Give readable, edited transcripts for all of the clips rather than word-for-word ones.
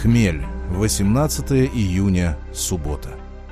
Хмель. 18 июня. Суббота.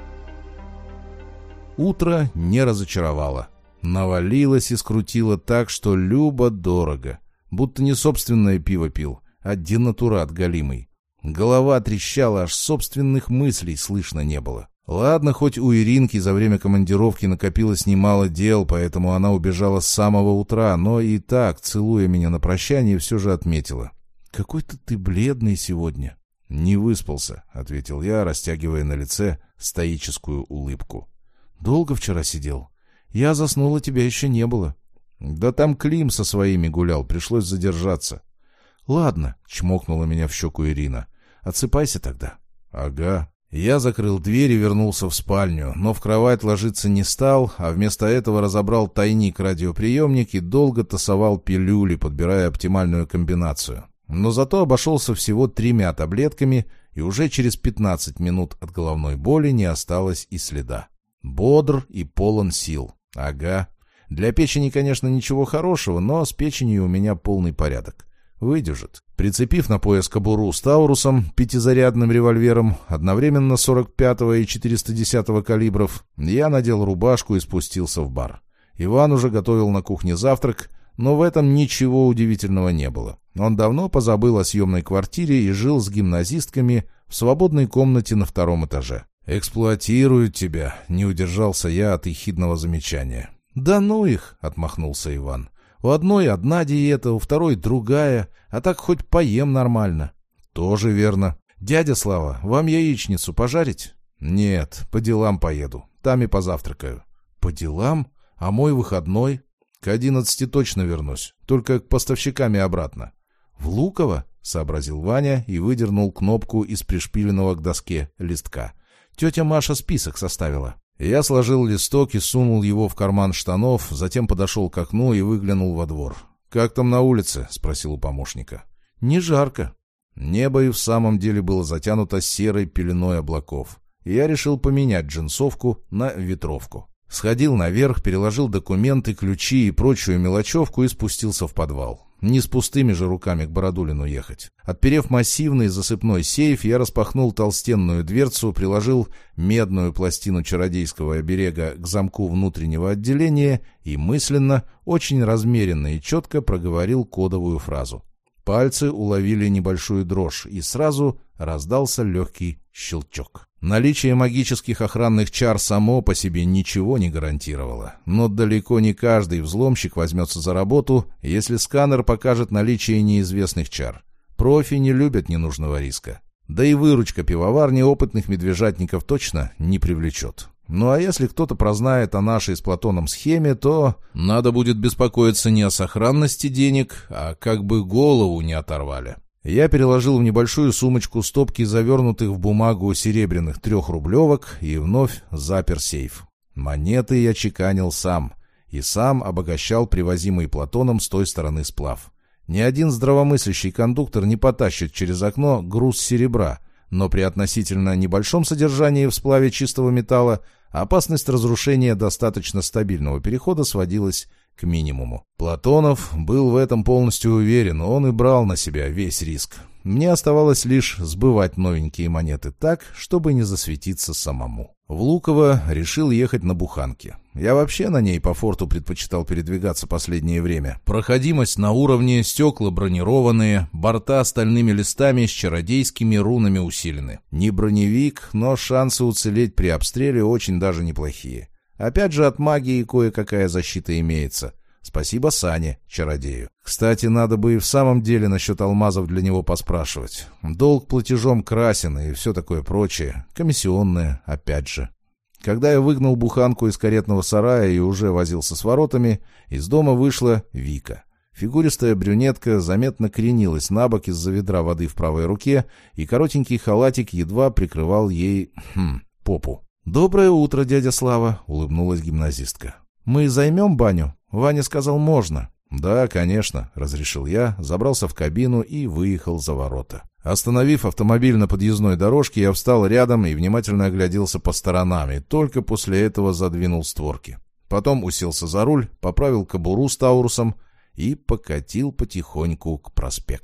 Утро не разочаровало. Навалилось и скрутило так, что любо-дорого. Будто не собственное пиво пил, а денатурат галимый. Голова трещала, аж собственных мыслей слышно не было. Ладно, хоть у Иринки за время командировки накопилось немало дел, поэтому она убежала с самого утра, но и так, целуя меня на прощание, все же отметила. «Какой-то ты бледный сегодня». «Не выспался», — ответил я, растягивая на лице стоическую улыбку. «Долго вчера сидел? Я заснула, тебя еще не было». «Да там Клим со своими гулял, пришлось задержаться». «Ладно», — чмокнула меня в щеку Ирина. «Отсыпайся тогда». «Ага». Я закрыл дверь и вернулся в спальню, но в кровать ложиться не стал, а вместо этого разобрал тайник-радиоприемник и долго тасовал пилюли, подбирая оптимальную комбинацию. Но зато обошелся всего 3 таблетками, и уже через 15 минут от головной боли не осталось и следа. Бодр и полон сил. Ага. Для печени, конечно, ничего хорошего, но с печенью у меня полный порядок. Выдержит. Прицепив на пояс кобуру с Таурусом, 5-зарядным револьвером, одновременно 45-го и 410-го калибров, я надел рубашку и спустился в бар. Иван уже готовил на кухне завтрак, но в этом ничего удивительного не было. Он давно позабыл о съемной квартире и жил с гимназистками в свободной комнате на 2-м этаже. «Эксплуатируют тебя», — не удержался я от ехидного замечания. «Да ну их», — отмахнулся Иван. «У одной одна диета, у второй другая, а так хоть поем нормально». «Тоже верно. Дядя Слава, вам яичницу пожарить?» «Нет, по делам поеду. Там и позавтракаю». «По делам? А мой выходной?» «К 11 точно вернусь, только к поставщикам и обратно». «В Луково?» — сообразил Ваня и выдернул кнопку из пришпиленного к доске листка. «Тетя Маша список составила». Я сложил листок и сунул его в карман штанов, затем подошел к окну и выглянул во двор. «Как там на улице?» — спросил у помощника. «Не жарко». Небо и в самом деле было затянуто серой пеленой облаков, и я решил поменять джинсовку на ветровку. Сходил наверх, переложил документы, ключи и прочую мелочевку и спустился в подвал. Не с пустыми же руками к Бородулину ехать. Отперев массивный засыпной сейф, я распахнул толстенную дверцу, приложил медную пластину чародейского оберега к замку внутреннего отделения и мысленно, очень размеренно и четко проговорил кодовую фразу. Пальцы уловили небольшую дрожь, и сразу раздался легкий щелчок. Наличие магических охранных чар само по себе ничего не гарантировало, но далеко не каждый взломщик возьмется за работу, если сканер покажет наличие неизвестных чар. Профи не любят ненужного риска. Да и выручка пивоварни опытных медвежатников точно не привлечет. Ну а если кто-то прознает о нашей с Платоном схеме, то надо будет беспокоиться не о сохранности денег, а как бы голову не оторвали. Я переложил в небольшую сумочку стопки завернутых в бумагу серебряных 3-рублевок и вновь запер сейф. Монеты я чеканил сам, и сам обогащал привозимый Платоном с той стороны сплав. Ни один здравомыслящий кондуктор не потащит через окно груз серебра, но при относительно небольшом содержании в сплаве чистого металла опасность разрушения достаточно стабильного перехода сводилась к минимуму. Платонов был в этом полностью уверен, он и брал на себя весь риск. Мне оставалось лишь сбывать новенькие монеты так, чтобы не засветиться самому. В Луково решил ехать на буханке. Я вообще на ней по форту предпочитал передвигаться последнее время. Проходимость на уровне, стекла бронированные, борта стальными листами с чародейскими рунами усилены. Не броневик, но шансы уцелеть при обстреле очень даже неплохие. Опять же, от магии кое-какая защита имеется. Спасибо Сане, чародею. Кстати, надо бы и в самом деле насчет алмазов для него поспрашивать. Долг платежом красен и все такое прочее. Комиссионное, опять же. Когда я выгнал буханку из каретного сарая и уже возился с воротами, из дома вышла Вика. Фигуристая брюнетка заметно кренилась на бок из-за ведра воды в правой руке, и коротенький халатик едва прикрывал ей попу. «Доброе утро, дядя Слава», — улыбнулась гимназистка. «Мы займем баню?» Ваня сказал, можно. «Да, конечно», — разрешил я, забрался в кабину и выехал за ворота. Остановив автомобиль на подъездной дорожке, я встал рядом и внимательно огляделся по сторонам, и только после этого задвинул створки. Потом уселся за руль, поправил кобуру с Таурусом и покатил потихоньку к проспекту.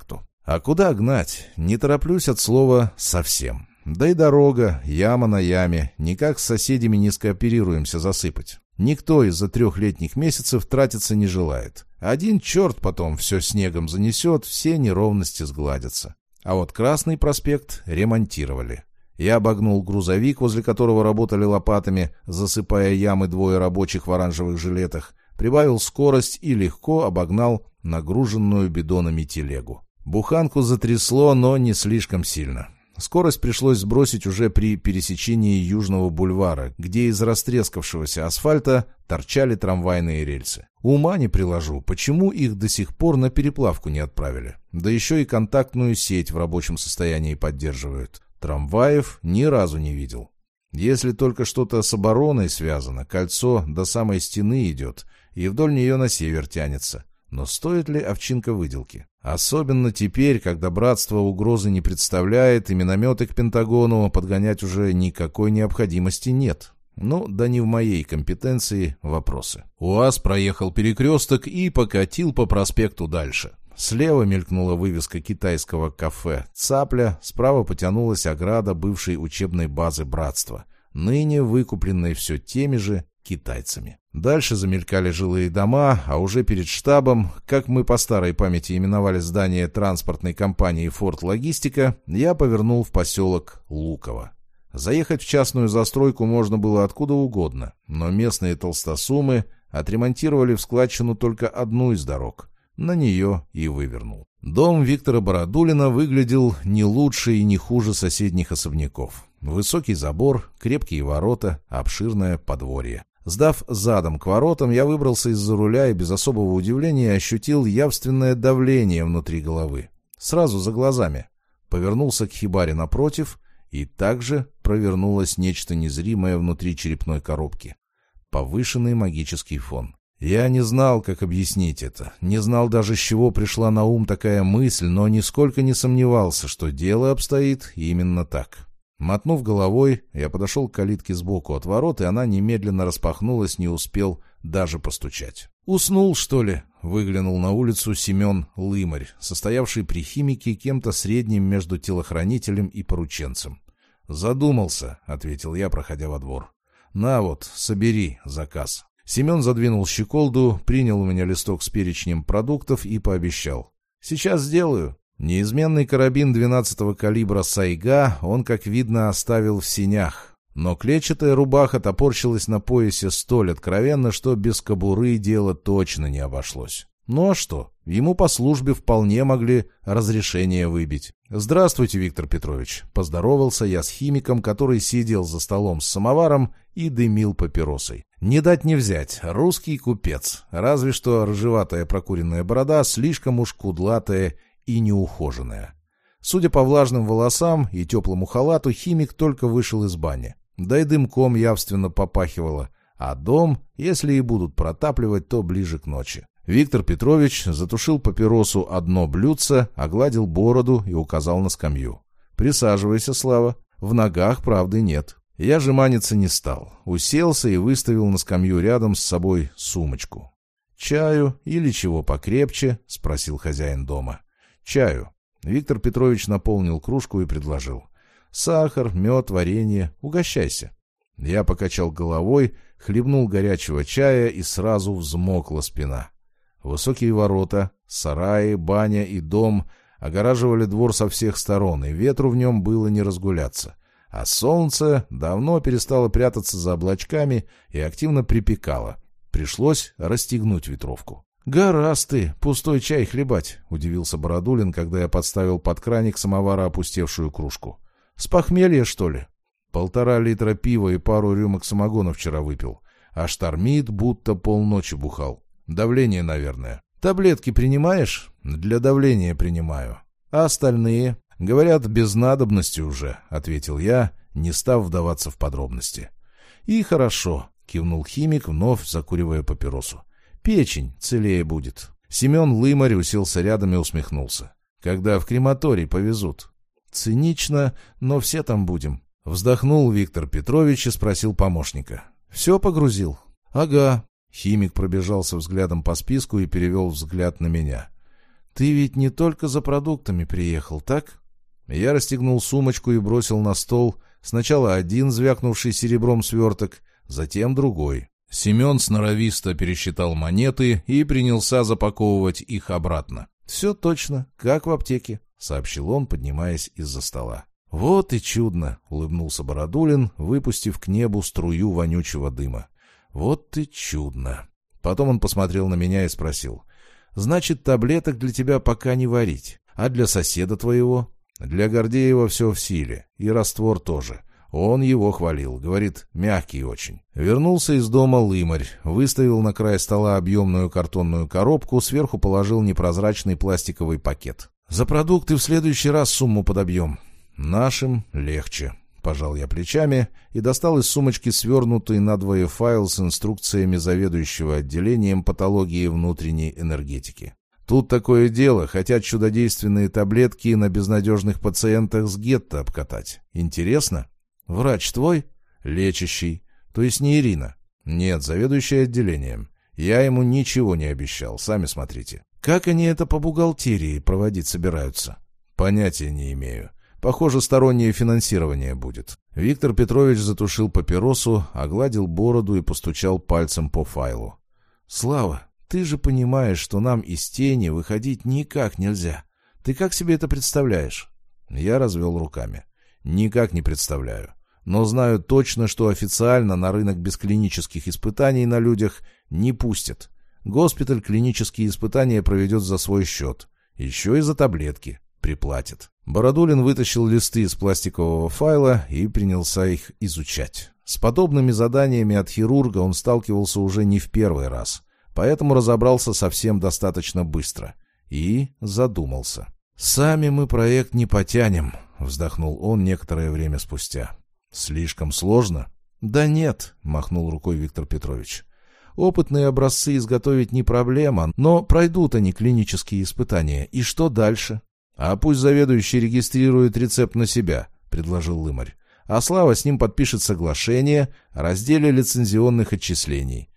А куда гнать? Не тороплюсь от слова совсем. Да и дорога, яма на яме, никак с соседями не скооперируемся засыпать. Никто из-за 3 летних месяцев тратиться не желает. Один черт потом все снегом занесет, все неровности сгладятся. А вот Красный проспект ремонтировали. Я обогнул грузовик, возле которого работали лопатами, засыпая ямы 2 рабочих в оранжевых жилетах, прибавил скорость и легко обогнал нагруженную бидонами телегу. Буханку затрясло, но не слишком сильно. Скорость пришлось сбросить уже при пересечении Южного бульвара, где из растрескавшегося асфальта торчали трамвайные рельсы. Ума не приложу, почему их до сих пор на переплавку не отправили. Да еще и контактную сеть в рабочем состоянии поддерживают. Трамваев ни разу не видел. Если только что-то с обороной связано, кольцо до самой стены идет и вдоль нее на север тянется. Но стоит ли овчинка выделки? Особенно теперь, когда братство угрозы не представляет, и минометы к Пентагону подгонять уже никакой необходимости нет. Ну, да не в моей компетенции вопросы. УАЗ проехал перекресток и покатил по проспекту дальше. Слева мелькнула вывеска китайского кафе «Цапля», справа потянулась ограда бывшей учебной базы братства, ныне выкупленной все теми же китайцами. Дальше замелькали жилые дома, а уже перед штабом, как мы по старой памяти именовали здание транспортной компании «Форд Логистика», я повернул в поселок Луково. Заехать в частную застройку можно было откуда угодно, но местные толстосумы отремонтировали в складчину только одну из дорог. На нее и вывернул. Дом Виктора Бородулина выглядел не лучше и не хуже соседних особняков. Высокий забор, крепкие ворота, обширное подворье. Сдав задом к воротам, я выбрался из-за руля и без особого удивления ощутил явственное давление внутри головы. Сразу за глазами. Повернулся к хибаре напротив, и также провернулось нечто незримое внутри черепной коробки. Повышенный магический фон. Я не знал, как объяснить это. Не знал даже, с чего пришла на ум такая мысль, но нисколько не сомневался, что дело обстоит именно так. Мотнув головой, я подошел к калитке сбоку от ворот, и она немедленно распахнулась, не успел даже постучать. «Уснул, что ли?» — выглянул на улицу Семен Лымарь, состоявший при химике кем-то средним между телохранителем и порученцем. «Задумался», — ответил я, проходя во двор. «На вот, собери заказ». Семен задвинул щеколду, принял у меня листок с перечнем продуктов и пообещал. «Сейчас сделаю». Неизменный карабин 12-го калибра «Сайга» он, как видно, оставил в синях. Но клетчатая рубаха топорщилась на поясе столь откровенно, что без кобуры дело точно не обошлось. Ну а что? Ему по службе вполне могли разрешение выбить. «Здравствуйте, Виктор Петрович», — поздоровался я с химиком, который сидел за столом с самоваром и дымил папиросой. Не дать не взять, русский купец, разве что рыжеватая прокуренная борода слишком уж кудлатая и неухоженная. Судя по влажным волосам и теплому халату, химик только вышел из бани. Да и дымком явственно попахивало, а дом, если и будут протапливать, то ближе к ночи. Виктор Петрович затушил папиросу одно блюдце, огладил бороду и указал на скамью. «Присаживайся, Слава. В ногах правды нет». Я же маниться не стал. Уселся и выставил на скамью рядом с собой сумочку. «Чаю или чего покрепче?» — спросил хозяин дома. «Чаю». Виктор Петрович наполнил кружку и предложил. «Сахар, мед, варенье. Угощайся». Я покачал головой, хлебнул горячего чая, и сразу взмокла спина. Высокие ворота, сараи, баня и дом огораживали двор со всех сторон, и ветру в нем было не разгуляться. А солнце давно перестало прятаться за облачками и активно припекало. Пришлось расстегнуть ветровку. «Гораст ты, пустой чай хлебать», — удивился Бородулин, когда я подставил под краник самовара опустевшую кружку. «С похмелья, что ли?» 1,5 литра пива и пару рюмок самогона вчера выпил. А штормит, будто полночи бухал. Давление, наверное. «Таблетки принимаешь?» «Для давления принимаю. А остальные?» «Говорят, без надобности уже», — ответил я, не став вдаваться в подробности. «И хорошо», — кивнул химик, вновь закуривая папиросу. «Печень целее будет». Семен Лымарь уселся рядом и усмехнулся. «Когда в крематорий повезут». «Цинично, но все там будем». Вздохнул Виктор Петрович и спросил помощника. «Все погрузил?» «Ага». Химик пробежался взглядом по списку и перевел взгляд на меня. «Ты ведь не только за продуктами приехал, так?» Я расстегнул сумочку и бросил на стол сначала один звякнувший серебром сверток, затем другой. Семен сноровисто пересчитал монеты и принялся запаковывать их обратно. «Все точно, как в аптеке», — сообщил он, поднимаясь из-за стола. «Вот и чудно», — улыбнулся Бородулин, выпустив к небу струю вонючего дыма. «Вот и чудно». Потом он посмотрел на меня и спросил. «Значит, таблеток для тебя пока не варить. А для соседа твоего?» «Для Гордеева все в силе. И раствор тоже. Он его хвалил. Говорит, мягкий очень». Вернулся из дома Лымарь. Выставил на край стола объемную картонную коробку, сверху положил непрозрачный пластиковый пакет. «За продукты в следующий раз сумму подобьем». «Нашим легче», — пожал я плечами и достал из сумочки свернутый надвое файл с инструкциями заведующего отделением патологии внутренней энергетики. «Тут такое дело, хотят чудодейственные таблетки на безнадежных пациентах с гетто обкатать. Интересно?» «Врач твой?» «Лечащий. То есть не Ирина?» «Нет, заведующий отделением. Я ему ничего не обещал, сами смотрите». «Как они это по бухгалтерии проводить собираются?» «Понятия не имею. Похоже, стороннее финансирование будет». Виктор Петрович затушил папиросу, огладил бороду и постучал пальцем по файлу. «Слава, ты же понимаешь, что нам из тени выходить никак нельзя. Ты как себе это представляешь?» Я развел руками. «Никак не представляю. Но знаю точно, что официально на рынок бесклинических испытаний на людях не пустят. Госпиталь клинические испытания проведет за свой счет. Еще и за таблетки. Приплатит». Бородулин вытащил листы из пластикового файла и принялся их изучать. С подобными заданиями от хирурга он сталкивался уже не в первый раз, поэтому разобрался совсем достаточно быстро. И задумался. «Сами мы проект не потянем», — вздохнул он некоторое время спустя. «Слишком сложно?» «Да нет», — махнул рукой Виктор Петрович. «Опытные образцы изготовить не проблема, но пройдут они клинические испытания. И что дальше?» «А пусть заведующий регистрирует рецепт на себя», — предложил Лымарь. «А Слава с ним подпишет соглашение о разделе лицензионных отчислений.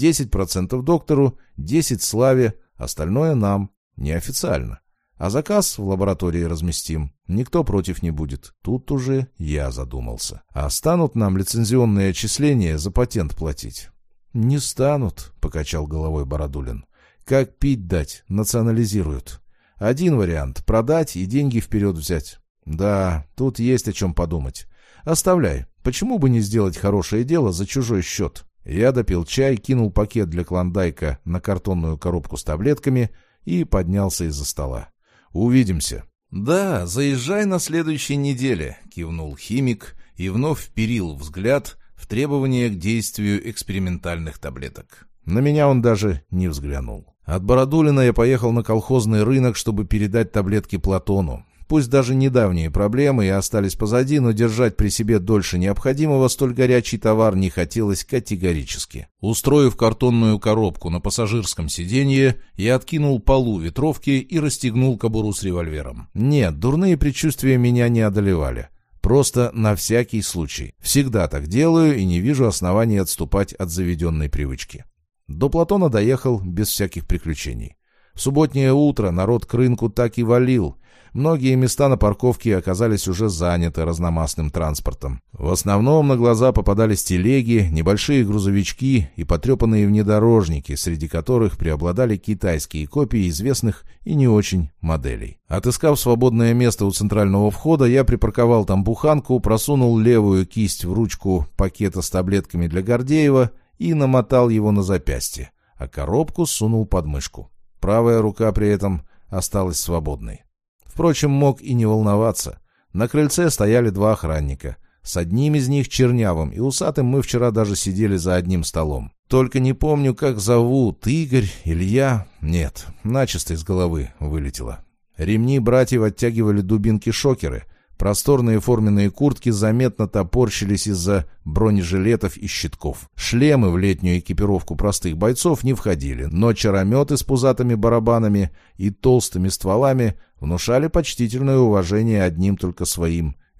10% доктору, 10% Славе, остальное нам, неофициально. А заказ в лаборатории разместим. Никто против не будет». Тут уже я задумался. «А станут нам лицензионные отчисления за патент платить?» «Не станут», — покачал головой Бородулин. «Как пить дать, национализируют. Один вариант — продать и деньги вперед взять. Да, тут есть о чем подумать. Оставляй. Почему бы не сделать хорошее дело за чужой счет?» Я допил чай, кинул пакет для клондайка на картонную коробку с таблетками и поднялся из-за стола. «Увидимся». «Да, заезжай на следующей неделе», — кивнул химик и вновь вперил взгляд в требования к действию экспериментальных таблеток. На меня он даже не взглянул. От Бородулина я поехал на колхозный рынок, чтобы передать таблетки Платону. Пусть даже недавние проблемы и остались позади, но держать при себе дольше необходимого столь горячий товар не хотелось категорически. Устроив картонную коробку на пассажирском сиденье, я откинул полу ветровки и расстегнул кобуру с револьвером. Нет, дурные предчувствия меня не одолевали. Просто на всякий случай. Всегда так делаю и не вижу оснований отступать от заведенной привычки. До Платона доехал без всяких приключений. В субботнее утро народ к рынку так и валил. Многие места на парковке оказались уже заняты разномастным транспортом. В основном на глаза попадались телеги, небольшие грузовички и потрепанные внедорожники, среди которых преобладали китайские копии известных и не очень моделей. Отыскав свободное место у центрального входа, я припарковал там буханку, просунул левую кисть в ручку пакета с таблетками для Гордеева и намотал его на запястье, а коробку сунул под мышку. Правая рука при этом осталась свободной. Впрочем, мог и не волноваться. На крыльце стояли два охранника. С одним из них, чернявым и усатым, мы вчера даже сидели за одним столом. Только не помню, как зовут, Игорь, Илья. Нет, начисто из головы вылетело. Ремни братьев оттягивали дубинки-шокеры. Просторные форменные куртки заметно топорщились из-за бронежилетов и щитков. Шлемы в летнюю экипировку простых бойцов не входили, но чарометы с пузатыми барабанами и толстыми стволами внушали почтительное уважение одним только своим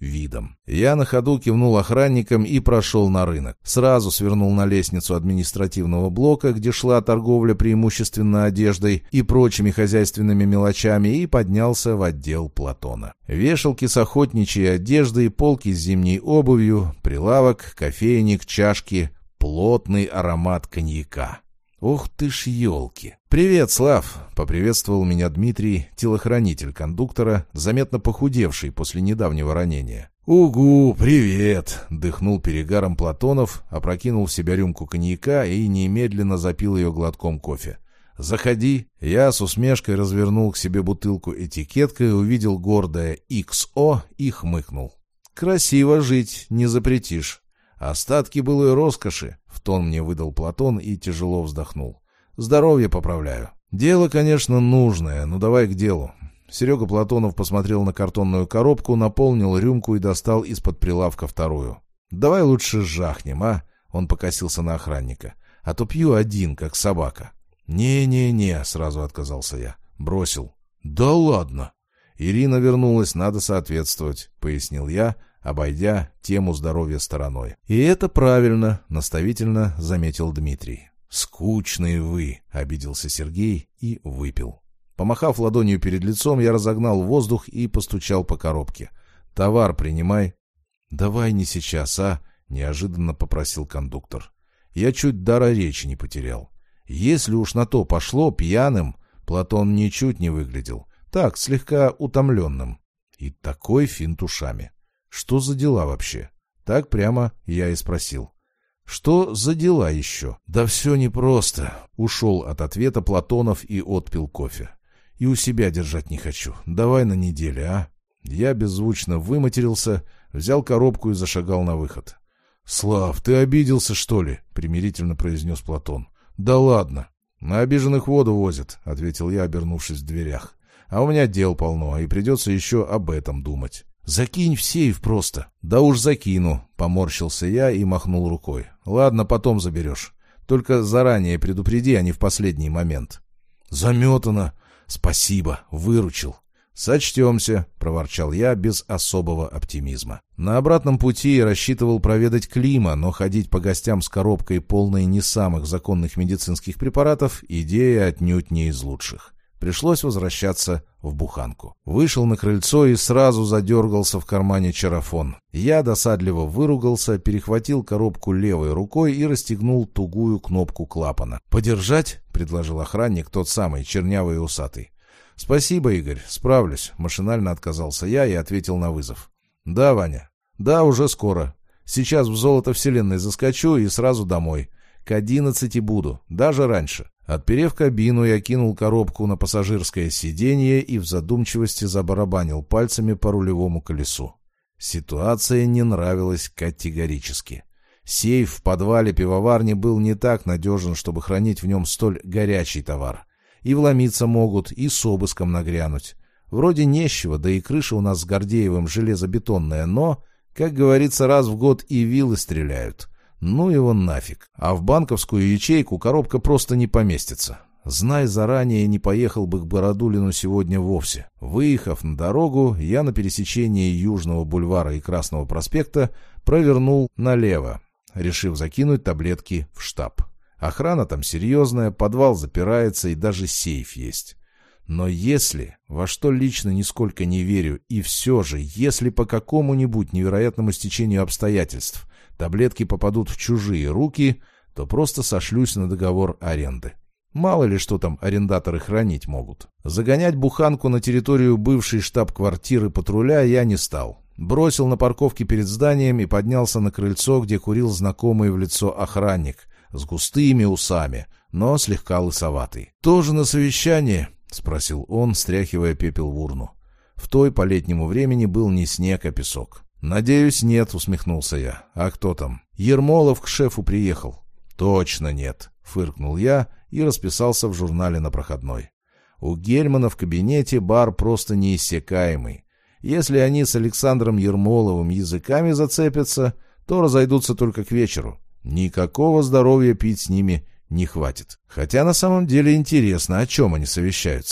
видом. Я на ходу кивнул охранникам и прошел на рынок. Сразу свернул на лестницу административного блока, где шла торговля преимущественно одеждой и прочими хозяйственными мелочами, и поднялся в отдел Платона. Вешалки с охотничьей одеждой, полки с зимней обувью, прилавок, кофейник, чашки, плотный аромат коньяка. Ох ты ж елки! «Привет, Слав!» — поприветствовал меня Дмитрий, телохранитель кондуктора, заметно похудевший после недавнего ранения. «Угу, привет!» — дыхнул перегаром Платонов, опрокинул в себя рюмку коньяка и немедленно запил ее глотком кофе. «Заходи!» Я с усмешкой развернул к себе бутылку этикеткой, увидел гордое XO и хмыкнул. «Красиво жить не запретишь. Остатки былой роскоши», — в тон мне выдал Платон и тяжело вздохнул. «Здоровье поправляю. Дело, конечно, нужное, но давай к делу». Серега Платонов посмотрел на картонную коробку, наполнил рюмку и достал из-под прилавка вторую. «Давай лучше жахнем, а?» — он покосился на охранника. «А то пью один, как собака». «Не-не-не», — сразу отказался я. Бросил. «Да ладно». «Ирина вернулась, надо соответствовать», — пояснил я, обойдя тему здоровья стороной. «И это правильно», — наставительно заметил Дмитрий. «Скучные вы», — обиделся Сергей и выпил. Помахав ладонью перед лицом, я разогнал воздух и постучал по коробке. «Товар принимай». «Давай не сейчас, а?» — неожиданно попросил кондуктор. Я чуть дара речи не потерял. Если уж на то пошло, пьяным Платон ничуть не выглядел. Так, слегка утомленным. И такой финт ушами. Что за дела вообще? Так прямо я и спросил. Что за дела еще? Да все непросто. Ушел от ответа Платонов и отпил кофе. И у себя держать не хочу. Давай на неделе, а? Я беззвучно выматерился, взял коробку и зашагал на выход. «Слав, ты обиделся, что ли?» — примирительно произнес Платон. «Да ладно. На обиженных воду возят», — ответил я, обернувшись в дверях. «А у меня дел полно, и придется еще об этом думать». «Закинь в сейф просто». «Да уж закину», — поморщился я и махнул рукой. «Ладно, потом заберешь. Только заранее предупреди, а не в последний момент». «Заметано. Спасибо, выручил». «Сочтемся», — проворчал я без особого оптимизма. На обратном пути рассчитывал проведать Клима, но ходить по гостям с коробкой, полной не самых законных медицинских препаратов, идея отнюдь не из лучших. Пришлось возвращаться в буханку. Вышел на крыльцо и сразу задергался в кармане чарафон. Я досадливо выругался, перехватил коробку левой рукой и расстегнул тугую кнопку клапана. «Подержать?» — предложил охранник, тот самый, чернявый и усатый. «Спасибо, Игорь, справлюсь», — машинально отказался я и ответил на вызов. «Да, Ваня. Да, уже скоро. Сейчас в золото вселенной заскочу и сразу домой. К 11 буду, даже раньше». Отперев кабину, я кинул коробку на пассажирское сиденье и в задумчивости забарабанил пальцами по рулевому колесу. Ситуация не нравилась категорически. Сейф в подвале пивоварни был не так надежен, чтобы хранить в нем столь горячий товар. И вломиться могут, и с обыском нагрянуть. Вроде нещего, да и крыша у нас с Гордеевым железобетонная, но, как говорится, раз в год и вилы стреляют. Ну его нафиг. А в банковскую ячейку коробка просто не поместится. Знай заранее, не поехал бы к Бородулину сегодня вовсе. Выехав на дорогу, я на пересечении Южного бульвара и Красного проспекта провернул налево, решив закинуть таблетки в штаб. Охрана там серьезная, подвал запирается и даже сейф есть. Но если, во что лично нисколько не верю, и все же, если по какому-нибудь невероятному стечению обстоятельств таблетки попадут в чужие руки, то просто сошлюсь на договор аренды. Мало ли что там арендаторы хранить могут. Загонять буханку на территорию бывшей штаб-квартиры патруля я не стал. Бросил на парковке перед зданием и поднялся на крыльцо, где курил знакомый в лицо охранник с густыми усами, но слегка лысоватый. «Тоже на совещание?» — спросил он, стряхивая пепел в урну. В той по летнему времени был не снег, а песок. «Надеюсь, нет», — усмехнулся я. «А кто там?» «Ермолов к шефу приехал». «Точно нет», — фыркнул я и расписался в журнале на проходной. У Гельмана в кабинете бар просто неиссякаемый. Если они с Александром Ермоловым языками зацепятся, то разойдутся только к вечеру. Никакого здоровья пить с ними не хватит. Хотя на самом деле интересно, о чем они совещаются.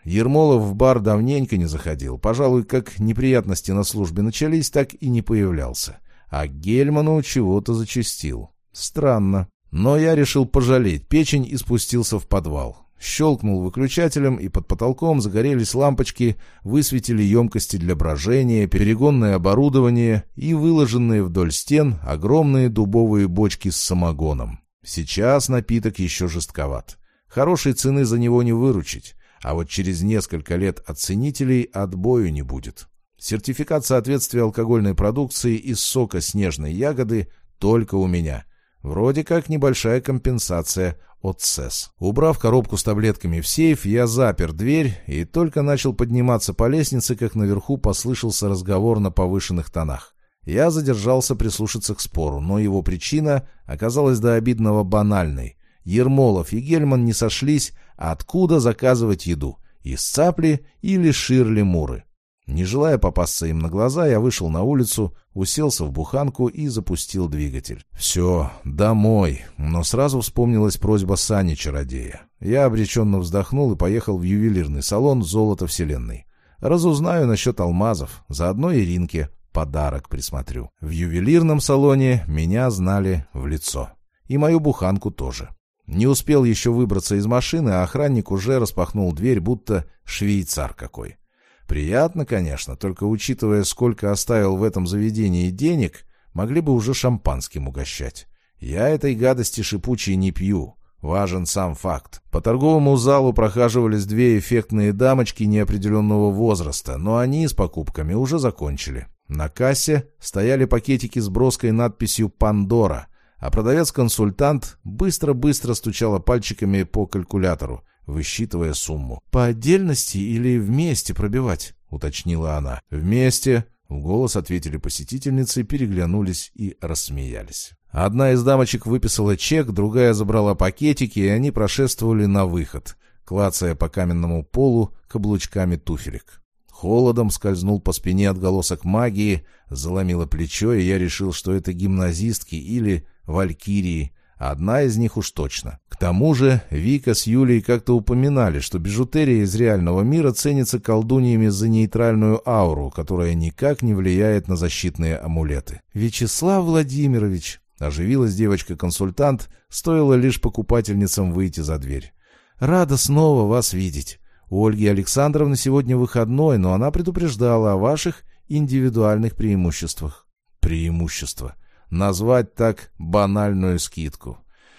Ермолов в бар давненько не заходил. Пожалуй, как неприятности на службе начались, так и не появлялся. А к Гельману чего-то зачастил. Странно. Но я решил пожалеть печень и спустился в подвал. Щелкнул выключателем, и под потолком загорелись лампочки, высветили емкости для брожения, перегонное оборудование и выложенные вдоль стен огромные дубовые бочки с самогоном. Сейчас напиток еще жестковат. Хорошей цены за него не выручить, а вот через несколько лет от ценителей отбою не будет. Сертификат соответствия алкогольной продукции из сока снежной ягоды только у меня. Вроде как небольшая компенсация от СЭС. Убрав коробку с таблетками в сейф, я запер дверь и только начал подниматься по лестнице, как наверху послышался разговор на повышенных тонах. Я задержался прислушаться к спору, но его причина оказалась до обидного банальной. Ермолов и Гельман не сошлись, откуда заказывать еду – из Цапли или Ширли-Муры. Не желая попасться им на глаза, я вышел на улицу, уселся в буханку и запустил двигатель. Все, домой. Но сразу вспомнилась просьба Сани-чародея. Я обреченно вздохнул и поехал в ювелирный салон «Золото Вселенной». Разузнаю насчет алмазов, заодно Иринке подарок присмотрю. В ювелирном салоне меня знали в лицо. И мою буханку тоже. Не успел еще выбраться из машины, а охранник уже распахнул дверь, будто швейцар какой. Приятно, конечно, только учитывая, сколько оставил в этом заведении денег, могли бы уже шампанским угощать. Я этой гадости шипучей не пью. Важен сам факт. По торговому залу прохаживались две эффектные дамочки неопределенного возраста, но они с покупками уже закончили. На кассе стояли пакетики с броской надписью «Пандора», а продавец-консультант быстро-быстро стучала пальчиками по калькулятору, высчитывая сумму. «По отдельности или вместе пробивать?» — уточнила она. «Вместе», — в голос ответили посетительницы, переглянулись и рассмеялись. Одна из дамочек выписала чек, другая забрала пакетики, и они прошествовали на выход, клацая по каменному полу каблучками туфелек. Холодом скользнул по спине отголосок магии, заломило плечо, и я решил, что это гимназистки или валькирии. Одна из них уж точно. К тому же Вика с Юлей как-то упоминали, что бижутерия из реального мира ценится колдуньями за нейтральную ауру, которая никак не влияет на защитные амулеты. «Вячеслав Владимирович», — оживилась девочка-консультант, стоило лишь покупательницам выйти за дверь. «Рада снова вас видеть. У Ольги Александровны сегодня выходной, но она предупреждала о ваших индивидуальных преимуществах». «Преимущества? Назвать так банальную скидку.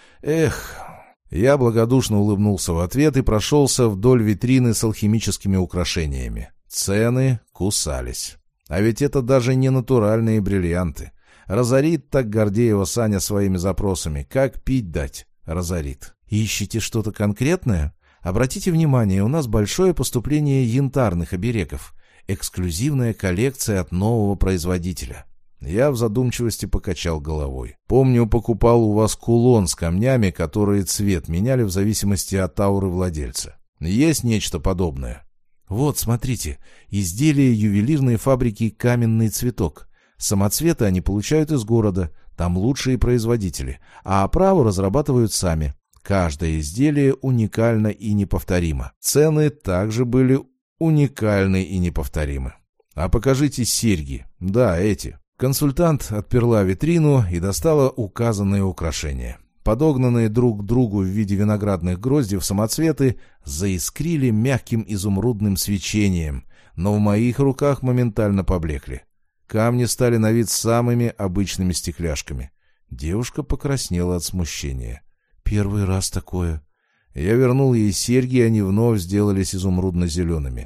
Эх». Я благодушно улыбнулся в ответ и прошелся вдоль витрины с алхимическими украшениями. Цены кусались. А ведь это даже не натуральные бриллианты. Разорит так Гордеева Саня своими запросами. Как пить дать? Разорит. «Ищете что-то конкретное? Обратите внимание, у нас большое поступление янтарных оберегов. Эксклюзивная коллекция от нового производителя». Я в задумчивости покачал головой. «Помню, покупал у вас кулон с камнями, которые цвет меняли в зависимости от ауры владельца. Есть нечто подобное?» «Вот, смотрите, изделие ювелирной фабрики «Каменный цветок». Самоцветы они получают из города, там лучшие производители, а оправу разрабатывают сами. Каждое изделие уникально и неповторимо. Цены также были уникальны и неповторимы. А покажите серьги. Да, эти». Консультант отперла витрину и достала указанные украшения. Подогнанные друг к другу в виде виноградных гроздьев самоцветы заискрили мягким изумрудным свечением, но в моих руках моментально поблекли. Камни стали на вид самыми обычными стекляшками. Девушка покраснела от смущения. «Первый раз такое». Я вернул ей серьги, и они вновь сделались изумрудно-зелеными.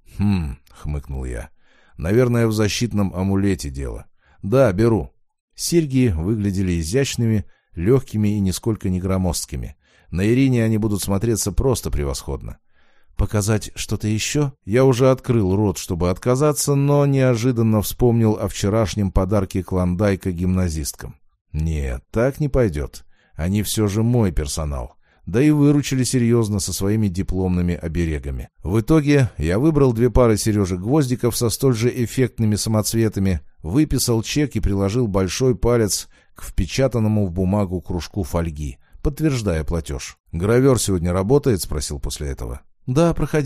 Хмыкнул я. «Наверное, в защитном амулете дело». «Да, беру». Серьги выглядели изящными, легкими и нисколько не громоздкими. На Ирине они будут смотреться просто превосходно. «Показать что-то еще?» Я уже открыл рот, чтобы отказаться, но неожиданно вспомнил о вчерашнем подарке Клондайка гимназисткам. «Нет, так не пойдет. Они все же мой персонал». Да и выручили серьезно со своими дипломными оберегами. В итоге я выбрал 2 пары сережек-гвоздиков со столь же эффектными самоцветами, выписал чек и приложил большой палец к впечатанному в бумагу кружку фольги, подтверждая платеж. «Гравер сегодня работает?» — спросил после этого. «Да, проходите»,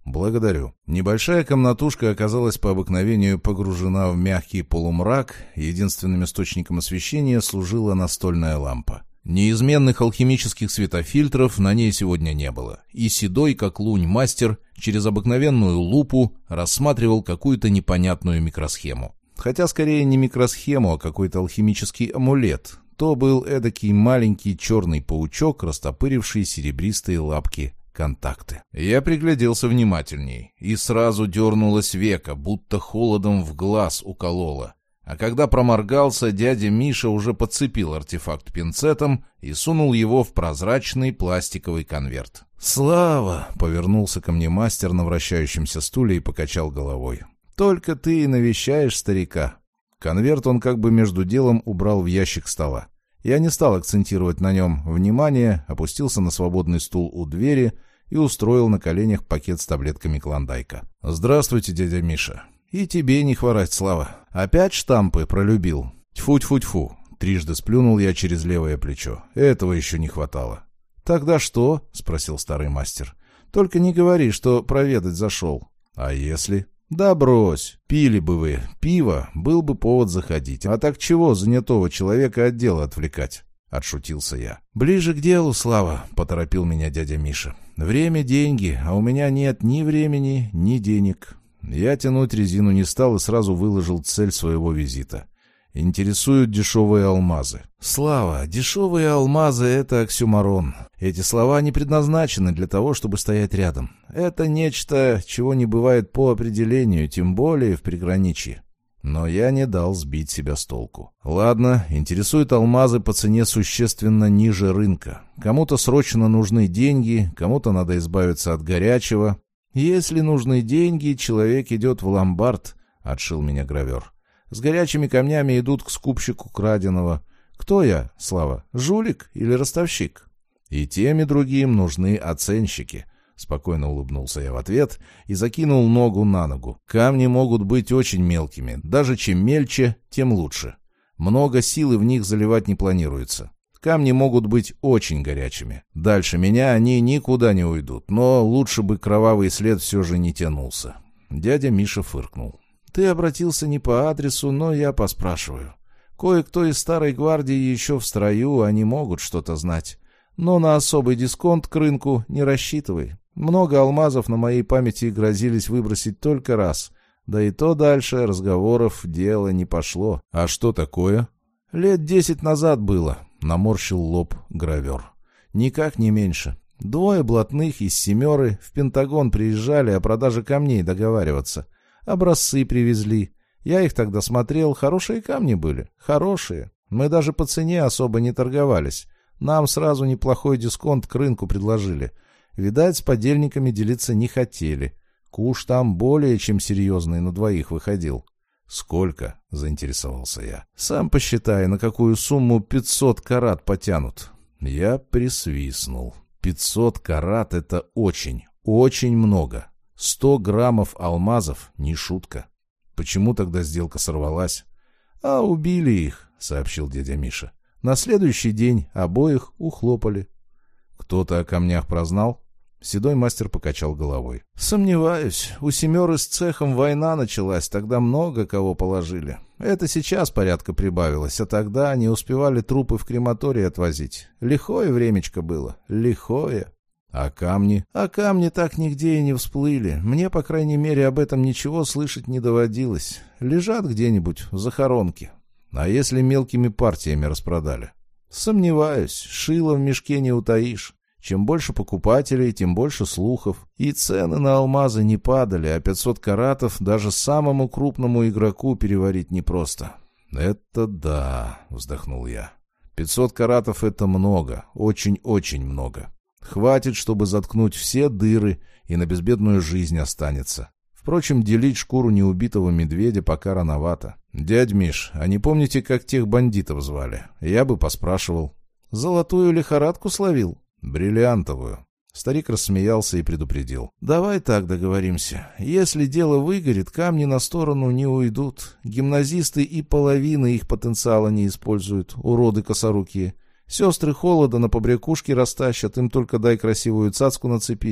«Благодарю». Небольшая комнатушка оказалась по обыкновению погружена в мягкий полумрак. Единственным источником освещения служила настольная лампа. Неизменных алхимических светофильтров на ней сегодня не было, и седой, как лунь, мастер через обыкновенную лупу рассматривал какую-то непонятную микросхему. Хотя скорее не микросхему, а какой-то алхимический амулет. То был эдакий маленький черный паучок, растопыривший серебристые лапки контакты. Я пригляделся внимательней, и сразу дернулось веко, будто холодом в глаз укололо. А когда проморгался, дядя Миша уже подцепил артефакт пинцетом и сунул его в прозрачный пластиковый конверт. «Слава!» — повернулся ко мне мастер на вращающемся стуле и покачал головой. «Только ты и навещаешь старика». Конверт он как бы между делом убрал в ящик стола. Я не стал акцентировать на нем внимание, опустился на свободный стул у двери и устроил на коленях пакет с таблетками клондайка. «Здравствуйте, дядя Миша». «И тебе не хворать, Слава. Опять штампы пролюбил?» «Тьфу-тьфу-тьфу». Трижды сплюнул я через левое плечо. Этого еще не хватало. «Тогда что?» — спросил старый мастер. «Только не говори, что проведать зашел». «А если?» «Да брось. Пили бы вы. Пиво, был бы повод заходить. А так чего занятого человека от дела отвлекать?» — отшутился я. «Ближе к делу, Слава», — поторопил меня дядя Миша. «Время — деньги, а у меня нет ни времени, ни денег». Я тянуть резину не стал и сразу выложил цель своего визита. Интересуют дешевые алмазы. «Слава, дешевые алмазы — это оксюморон. Эти слова не предназначены для того, чтобы стоять рядом. Это нечто, чего не бывает по определению, тем более в приграничье». Но я не дал сбить себя с толку. «Ладно, интересуют алмазы по цене существенно ниже рынка. Кому-то срочно нужны деньги, кому-то надо избавиться от горячего». «Если нужны деньги, человек идет в ломбард», — отшил меня гравер. «С горячими камнями идут к скупщику краденого. Кто я, Слава, жулик или ростовщик?» «И тем, и другим нужны оценщики», — спокойно улыбнулся я в ответ и закинул ногу на ногу. «Камни могут быть очень мелкими. Даже чем мельче, тем лучше. Много силы в них заливать не планируется. Камни могут быть очень горячими. Дальше меня они никуда не уйдут, но лучше бы кровавый след все же не тянулся». Дядя Миша фыркнул. «Ты обратился не по адресу, но я поспрашиваю. Кое-кто из старой гвардии еще в строю, они могут что-то знать. Но на особый дисконт к рынку не рассчитывай. Много алмазов на моей памяти грозились выбросить только раз. Да и то дальше разговоров дело не пошло». «А что такое?» «Лет 10 назад было», — наморщил лоб гравер. «Никак не меньше. 2 блатных из 7 в Пентагон приезжали о продаже камней договариваться. Образцы привезли. Я их тогда смотрел, хорошие камни были. Хорошие. Мы даже по цене особо не торговались. Нам сразу неплохой дисконт к рынку предложили. Видать, с подельниками делиться не хотели. Куш там более чем серьезный на 2 выходил». «Сколько?» — заинтересовался я. «Сам посчитай, на какую сумму 500 карат потянут». Я присвистнул. 500 карат — это очень, очень много. 100 граммов алмазов — не шутка. Почему тогда сделка сорвалась? «А убили их», — сообщил дядя Миша. «На следующий день обоих ухлопали». «Кто-то о камнях прознал?» Седой мастер покачал головой. «Сомневаюсь. У 7 с цехом война началась, тогда много кого положили. Это сейчас порядка прибавилось, а тогда не успевали трупы в крематорий отвозить. Лихое времечко было, лихое». «А камни?» «А камни так нигде и не всплыли. Мне, по крайней мере, об этом ничего слышать не доводилось. Лежат где-нибудь в захоронке». «А если мелкими партиями распродали?» «Сомневаюсь. Шило в мешке не утаишь. Чем больше покупателей, тем больше слухов. И цены на алмазы не падали, а 500 каратов даже самому крупному игроку переварить непросто». «Это да», — вздохнул я. 500 каратов — это много, очень-очень много. Хватит, чтобы заткнуть все дыры, и на безбедную жизнь останется. Впрочем, делить шкуру неубитого медведя пока рановато. «Дядь Миш, а не помните, как тех бандитов звали? Я бы поспрашивал». «Золотую лихорадку словил?» «Бриллиантовую». Старик рассмеялся и предупредил. «Давай так договоримся. Если дело выгорит, камни на сторону не уйдут. Гимназисты и половины их потенциала не используют, уроды косорукие. Сестры холода на побрякушке растащат, им только дай красивую цацку нацепить.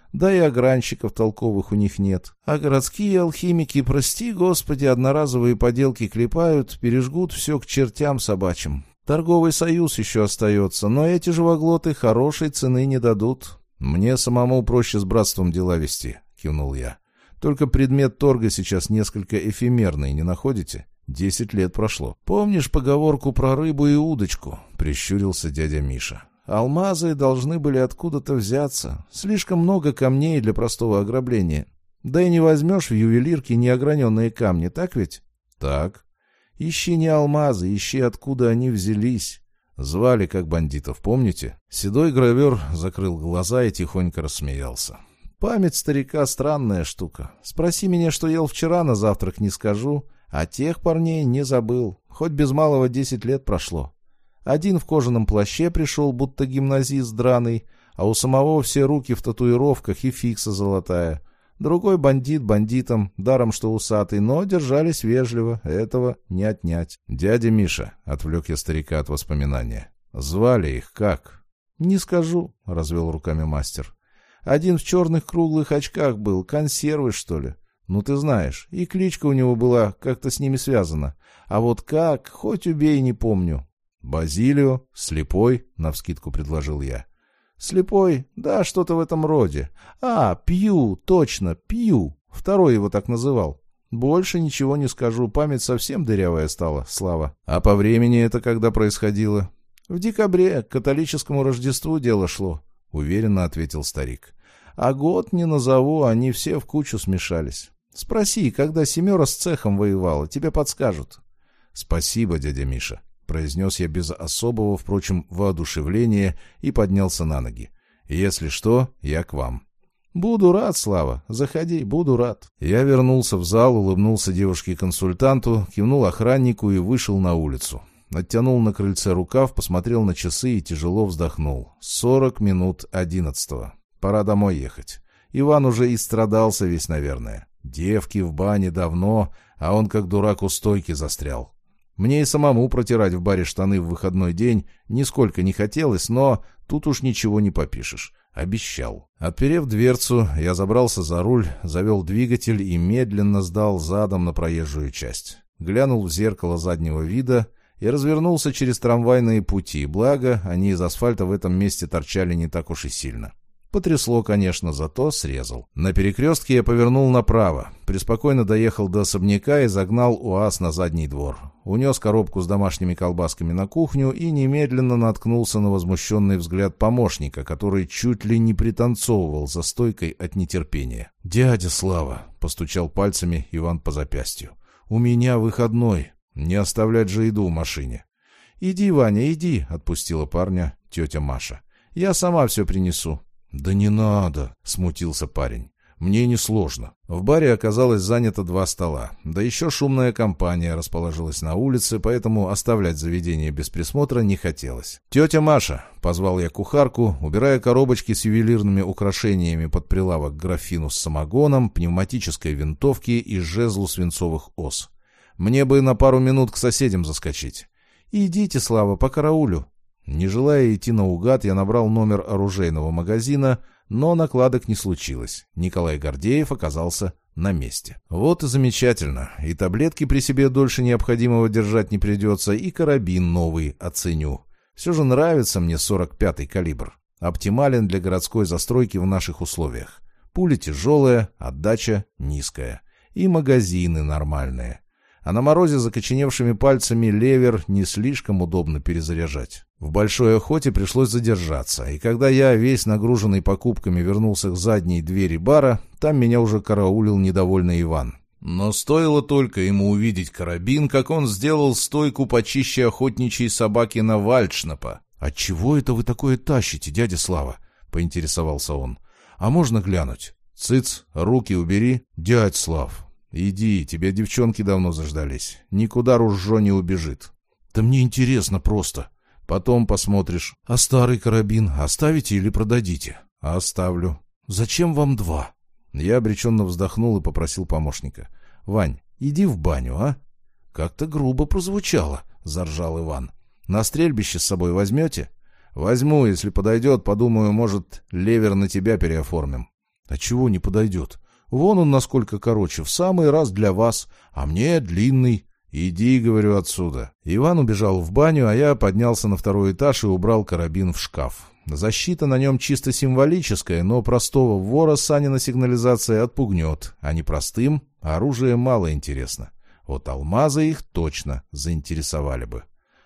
Да и огранщиков толковых у них нет. А городские алхимики, прости господи, одноразовые поделки клепают, пережгут все к чертям собачьим. Торговый союз еще остается, но эти живоглоты хорошей цены не дадут. Мне самому проще с братством дела вести, кивнул я. Только предмет торга сейчас несколько эфемерный, не находите? 10 лет прошло. Помнишь поговорку про рыбу и удочку? Прищурился дядя Миша. Алмазы должны были откуда-то взяться. Слишком много камней для простого ограбления. Да и не возьмешь в ювелирке неограненные камни, так ведь? Так. Ищи не алмазы, ищи, откуда они взялись. Звали как бандитов, помните? Седой гравер закрыл глаза и тихонько рассмеялся. Память старика странная штука. Спроси меня, что ел вчера на завтрак, не скажу. А тех парней не забыл. Хоть без малого 10 лет прошло. Один в кожаном плаще пришел, будто гимназист драный, а у самого все руки в татуировках и фикса золотая. Другой бандит бандитом, даром что усатый, но держались вежливо, этого не отнять. «Дядя Миша», — отвлек я старика от воспоминания, — «звали их как?» «Не скажу», — развел руками мастер. «Один в черных круглых очках был, консервы, что ли? Ну, ты знаешь, и кличка у него была как-то с ними связана. А вот как, хоть убей, не помню». «Базилио? Слепой?» — навскидку предложил я. «Слепой? Да, что-то в этом роде. А, Пью, точно, Пью. Второй его так называл. Больше ничего не скажу, память совсем дырявая стала, Слава». «А по времени это когда происходило?» «В декабре, к католическому Рождеству дело шло», — уверенно ответил старик. «А год не назову, они все в кучу смешались. Спроси, когда Семера с цехом воевала, тебе подскажут». «Спасибо, дядя Миша», — произнес я без особого, впрочем, воодушевления и поднялся на ноги. «Если что, я к вам». «Буду рад, Слава. Заходи, буду рад». Я вернулся в зал, улыбнулся девушке-консультанту, кивнул охраннику и вышел на улицу. Оттянул на крыльце рукав, посмотрел на часы и тяжело вздохнул. 40 минут 11-го. Пора домой ехать. Иван уже истрадался весь, наверное. Девки в бане давно, а он как дурак у стойки застрял. Мне и самому протирать в баре штаны в выходной день нисколько не хотелось, но тут уж ничего не попишешь. Обещал. Отперев дверцу, я забрался за руль, завел двигатель и медленно сдал задом на проезжую часть. Глянул в зеркало заднего вида и развернулся через трамвайные пути, благо они из асфальта в этом месте торчали не так уж и сильно. Потрясло, конечно, зато срезал. На перекрестке я повернул направо, преспокойно доехал до особняка и загнал УАЗ на задний двор. Унес коробку с домашними колбасками на кухню и немедленно наткнулся на возмущенный взгляд помощника, который чуть ли не пританцовывал за стойкой от нетерпения. «Дядя Слава», — постучал пальцами Иван по запястью, — «у меня выходной, не оставлять же еду в машине». «Иди, Ваня, иди», — отпустила парня тетя Маша. «Я сама все принесу». «Да не надо», — смутился парень. «Мне несложно». В баре оказалось занято 2 стола. Да еще шумная компания расположилась на улице, поэтому оставлять заведение без присмотра не хотелось. «Тетя Маша», — позвал я кухарку, убирая коробочки с ювелирными украшениями под прилавок к графину с самогоном, пневматической винтовки и жезлу свинцовых ос. «Мне бы на пару минут к соседям заскочить». «Идите, Слава, по караулю». Не желая идти наугад, я набрал номер оружейного магазина, но накладок не случилось. Николай Гордеев оказался на месте. Вот и замечательно. И таблетки при себе дольше необходимого держать не придется, и карабин новый оценю. Все же нравится мне 45-й калибр. Оптимален для городской застройки в наших условиях. Пуля тяжелая, отдача низкая. И магазины нормальные. А на морозе закоченевшими пальцами левер не слишком удобно перезаряжать. В большой охоте пришлось задержаться, и когда я, весь нагруженный покупками, вернулся к задней двери бара, там меня уже караулил недовольный Иван. Но стоило только ему увидеть карабин, как он сделал стойку почище охотничьей собаки на вальдшнепа. «Отчего это вы такое тащите, дядя Слава?» — поинтересовался он. «А можно глянуть?» «Цыц, руки убери». «Дядь Слав, иди, тебе девчонки давно заждались. Никуда ружжо не убежит». «Да мне интересно просто». «Потом посмотришь. А старый карабин оставите или продадите?» «Оставлю». «Зачем вам 2?» Я обреченно вздохнул и попросил помощника. «Вань, иди в баню, а?» «Как-то грубо прозвучало», — заржал Иван. «На стрельбище с собой возьмете?» «Возьму, если подойдет, подумаю, может, левер на тебя переоформим». А чего не подойдет? Вон он насколько короче, в самый раз для вас, а мне длинный. Иди, говорю, отсюда. Иван убежал в баню, а я поднялся на второй этаж и убрал карабин в шкаф. Защита на нем чисто символическая, но простого вора Санина сигнализация отпугнет, а непростым оружие мало интересно. Вот алмазы их точно заинтересовали бы.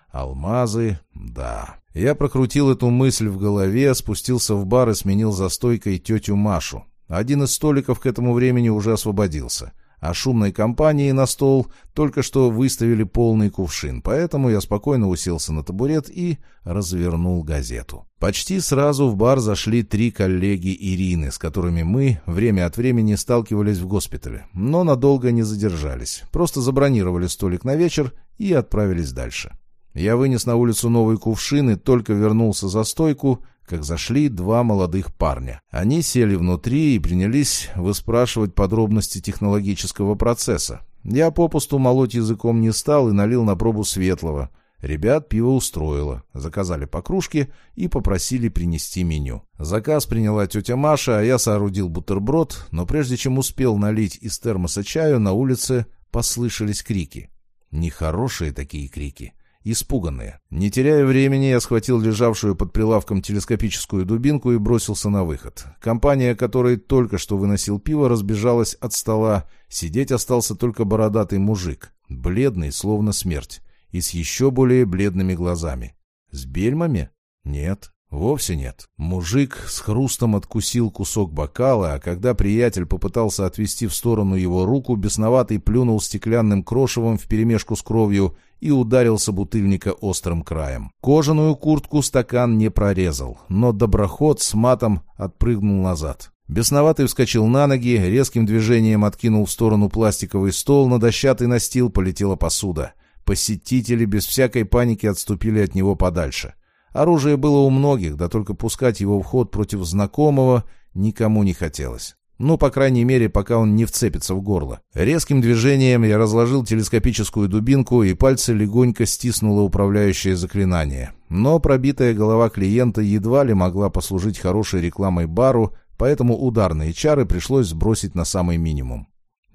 Алмазы, да. Я прокрутил эту мысль в голове, спустился в бар и сменил за стойкой тетю Машу. Один из столиков к этому времени уже освободился, а шумной компании на стол только что выставили полный кувшин, поэтому я спокойно уселся на табурет и развернул газету. Почти сразу в бар зашли 3 коллеги Ирины, с которыми мы время от времени сталкивались в госпитале, но надолго не задержались, просто забронировали столик на вечер и отправились дальше. Я вынес на улицу новый кувшин и только вернулся за стойку, как зашли 2 молодых парня. Они сели внутри и принялись выспрашивать подробности технологического процесса. Я попусту молоть языком не стал и налил на пробу светлого. Ребят пиво устроило. Заказали по кружке и попросили принести меню. Заказ приняла тетя Маша, а я соорудил бутерброд, но прежде чем успел налить из термоса чаю, на улице послышались крики. Нехорошие такие крики. Испуганные. Не теряя времени, я схватил лежавшую под прилавком телескопическую дубинку и бросился на выход. Компания, которой только что выносил пиво, разбежалась от стола. Сидеть остался только бородатый мужик, бледный, словно смерть, и с еще более бледными глазами. С бельмами? Нет. Вовсе нет. Мужик с хрустом откусил кусок бокала, а когда приятель попытался отвести в сторону его руку, бесноватый плюнул стеклянным крошевом вперемешку с кровью и ударил собутыльника острым краем. Кожаную куртку стакан не прорезал, но доброход с матом отпрыгнул назад. Бесноватый вскочил на ноги, резким движением откинул в сторону пластиковый стол, на дощатый настил полетела посуда. Посетители без всякой паники отступили от него подальше. Оружие было у многих, да только пускать его в ход против знакомого никому не хотелось. Ну, по крайней мере, пока он не вцепится в горло. Резким движением я разложил телескопическую дубинку, и пальцы легонько стиснуло управляющее заклинание. Но пробитая голова клиента едва ли могла послужить хорошей рекламой бару, поэтому ударные чары пришлось сбросить на самый минимум.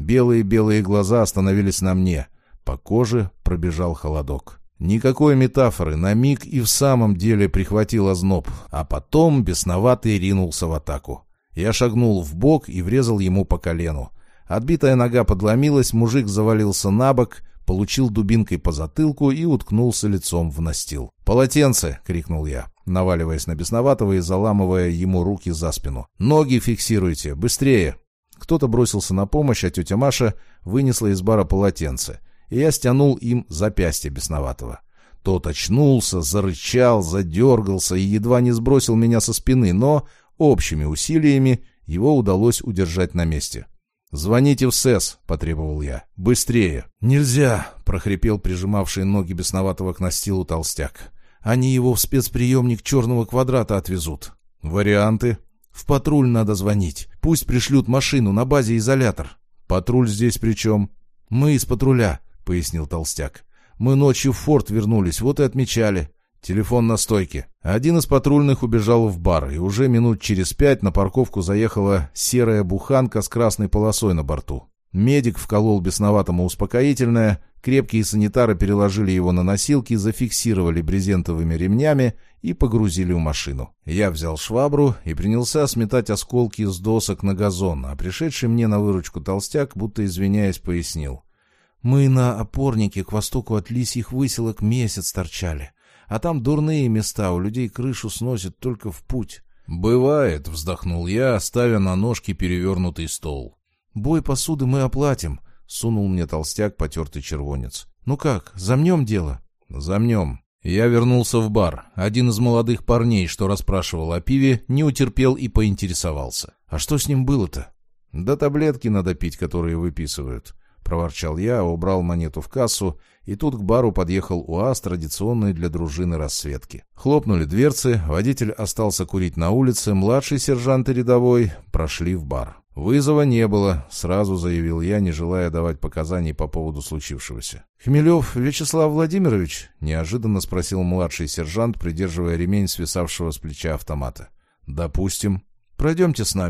Белые глаза остановились на мне. По коже пробежал холодок. Никакой метафоры, на миг и в самом деле прихватил озноб, а потом бесноватый ринулся в атаку. Я шагнул вбок и врезал ему по колену. Отбитая нога подломилась, мужик завалился на бок, получил дубинкой по затылку и уткнулся лицом в настил. «Полотенце!» — крикнул я, наваливаясь на бесноватого и заламывая ему руки за спину. «Ноги фиксируйте! Быстрее!» Кто-то бросился на помощь, а тетя Маша вынесла из бара полотенце, и я стянул им запястье бесноватого. Тот очнулся, зарычал, задергался и едва не сбросил меня со спины, но общими усилиями его удалось удержать на месте. «Звоните в СЭС», — потребовал я. «Быстрее». «Нельзя», — прохрипел прижимавший ноги бесноватого к настилу толстяк. «Они его в спецприемник черного квадрата отвезут». «Варианты?» «В патруль надо звонить. Пусть пришлют машину, на базе изолятор». «Патруль здесь при чем?» «Мы из патруля», — пояснил толстяк. «Мы ночью в форт вернулись, вот и отмечали». Телефон на стойке. Один из патрульных убежал в бар, и уже минут через 5 на парковку заехала серая буханка с красной полосой на борту. Медик вколол бесноватому успокоительное, крепкие санитары переложили его на носилки, зафиксировали брезентовыми ремнями и погрузили в машину. Я взял швабру и принялся сметать осколки с досок на газон, а пришедший мне на выручку толстяк, будто извиняясь, пояснил. «Мы на опорнике к востоку от Лисьих Выселок месяц торчали. А там дурные места, у людей крышу сносит только в путь». «Бывает», — вздохнул я, ставя на ножки перевернутый стол. «Бой посуды мы оплатим», — сунул мне толстяк потертый червонец. «Ну как, замнем дело?» «Замнем». Я вернулся в бар. Один из молодых парней, что расспрашивал о пиве, не утерпел и поинтересовался. «А что с ним было-то?» «Да таблетки надо пить, которые выписывают», — проворчал я, убрал монету в кассу, и тут к бару подъехал УАЗ, традиционный для дружины расцветки. Хлопнули дверцы, водитель остался курить на улице, младший сержант и рядовой прошли в бар. «Вызова не было», — сразу заявил я, не желая давать показаний по поводу случившегося. «Хмелев Вячеслав Владимирович?» — неожиданно спросил младший сержант, придерживая ремень свисавшего с плеча автомата. «Допустим». «Пройдемте с нами».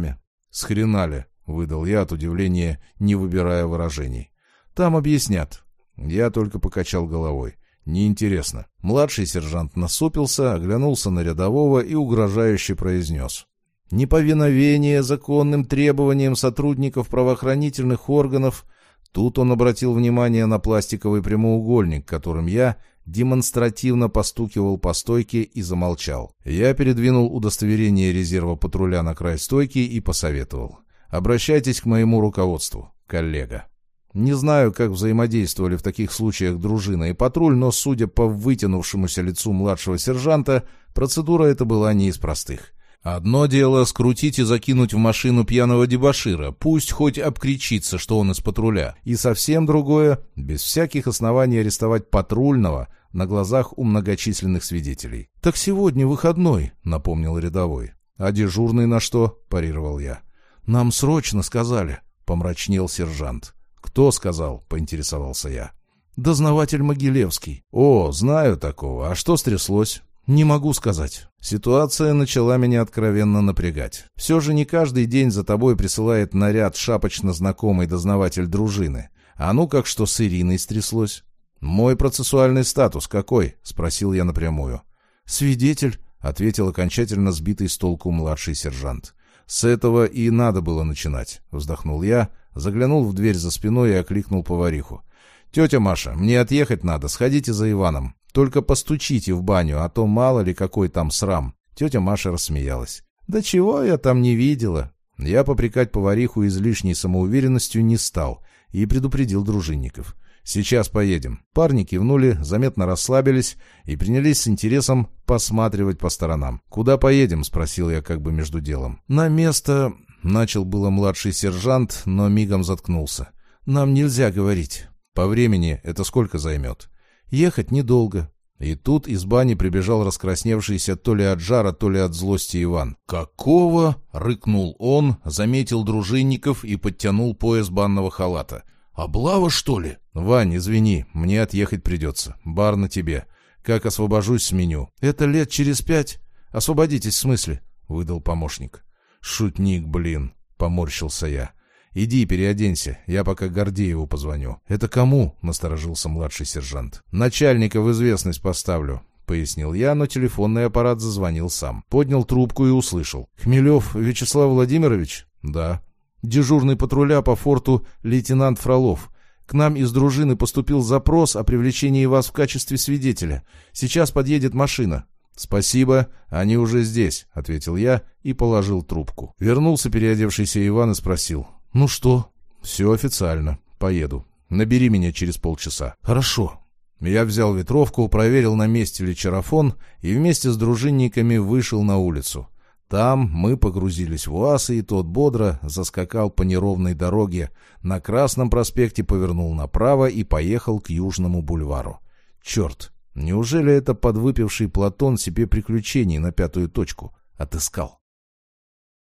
«Схренали», — выдал я от удивления, не выбирая выражений. «Там объяснят». Я только покачал головой. «Неинтересно». Младший сержант насупился, оглянулся на рядового и угрожающе произнес: «Неповиновение законным требованиям сотрудников правоохранительных органов». Тут он обратил внимание на пластиковый прямоугольник, которым я демонстративно постукивал по стойке, и замолчал. Я передвинул удостоверение резерва патруля на край стойки и посоветовал: «Обращайтесь к моему руководству, коллега». Не знаю, как взаимодействовали в таких случаях дружина и патруль, но, судя по вытянувшемуся лицу младшего сержанта, процедура эта была не из простых. Одно дело скрутить и закинуть в машину пьяного дебошира, пусть хоть обкричится, что он из патруля, и совсем другое — без всяких оснований арестовать патрульного на глазах у многочисленных свидетелей. «Так сегодня выходной», — напомнил рядовой. «А дежурный на что?» — парировал я. «Нам срочно сказали», — помрачнел сержант. «Кто сказал?» — поинтересовался я. «Дознаватель Могилевский». «О, знаю такого. А что стряслось?» «Не могу сказать». Ситуация начала меня откровенно напрягать. Все же не каждый день за тобой присылает наряд шапочно знакомый дознаватель дружины. А ну как что с Ириной стряслось? «Мой процессуальный статус какой?» — спросил я напрямую. «Свидетель», — ответил окончательно сбитый с толку младший сержант. «С этого и надо было начинать», — вздохнул я, заглянул в дверь за спиной и окликнул повариху. «Тетя Маша, мне отъехать надо, сходите за Иваном. Только постучите в баню, а то мало ли какой там срам». Тетя Маша рассмеялась. «Да чего я там не видела?» Я попрекать повариху излишней самоуверенностью не стал и предупредил дружинников. «Сейчас поедем». Парни кивнули, заметно расслабились и принялись с интересом посматривать по сторонам. «Куда поедем?» — спросил я как бы между делом. «На место...» — начал было младший сержант, но мигом заткнулся. «Нам нельзя говорить». «По времени это сколько займет?» «Ехать недолго». И тут из бани прибежал раскрасневшийся то ли от жара, то ли от злости Иван. «Какого?» — рыкнул он, заметил дружинников и подтянул пояс банного халата. «Облава, что ли?» «Вань, извини, мне отъехать придется. Бар на тебе. Как освобожусь, сменю». «Это лет через 5? Освободитесь, в смысле?» — выдал помощник. «Шутник, блин», — поморщился я. «Иди переоденься, я пока Гордееву позвоню». «Это кому?» — насторожился младший сержант. «Начальника в известность поставлю», — пояснил я, но телефонный аппарат зазвонил сам. Поднял трубку и услышал. «Хмелев Вячеслав Владимирович?» «Да». «Дежурный патруля по форту лейтенант Фролов. К нам из дружины поступил запрос о привлечении вас в качестве свидетеля. Сейчас подъедет машина». «Спасибо, они уже здесь», — ответил я и положил трубку. Вернулся переодевшийся Иван и спросил. «Ну что?» «Все официально. Поеду. Набери меня через полчаса». «Хорошо». Я взял ветровку, проверил, на месте ли чарафон, и вместе с дружинниками вышел на улицу. Там мы погрузились в УАЗ, и тот бодро заскакал по неровной дороге, на Красном проспекте повернул направо и поехал к Южному бульвару. Черт, неужели это подвыпивший Платон себе приключений на 5-ю точку отыскал?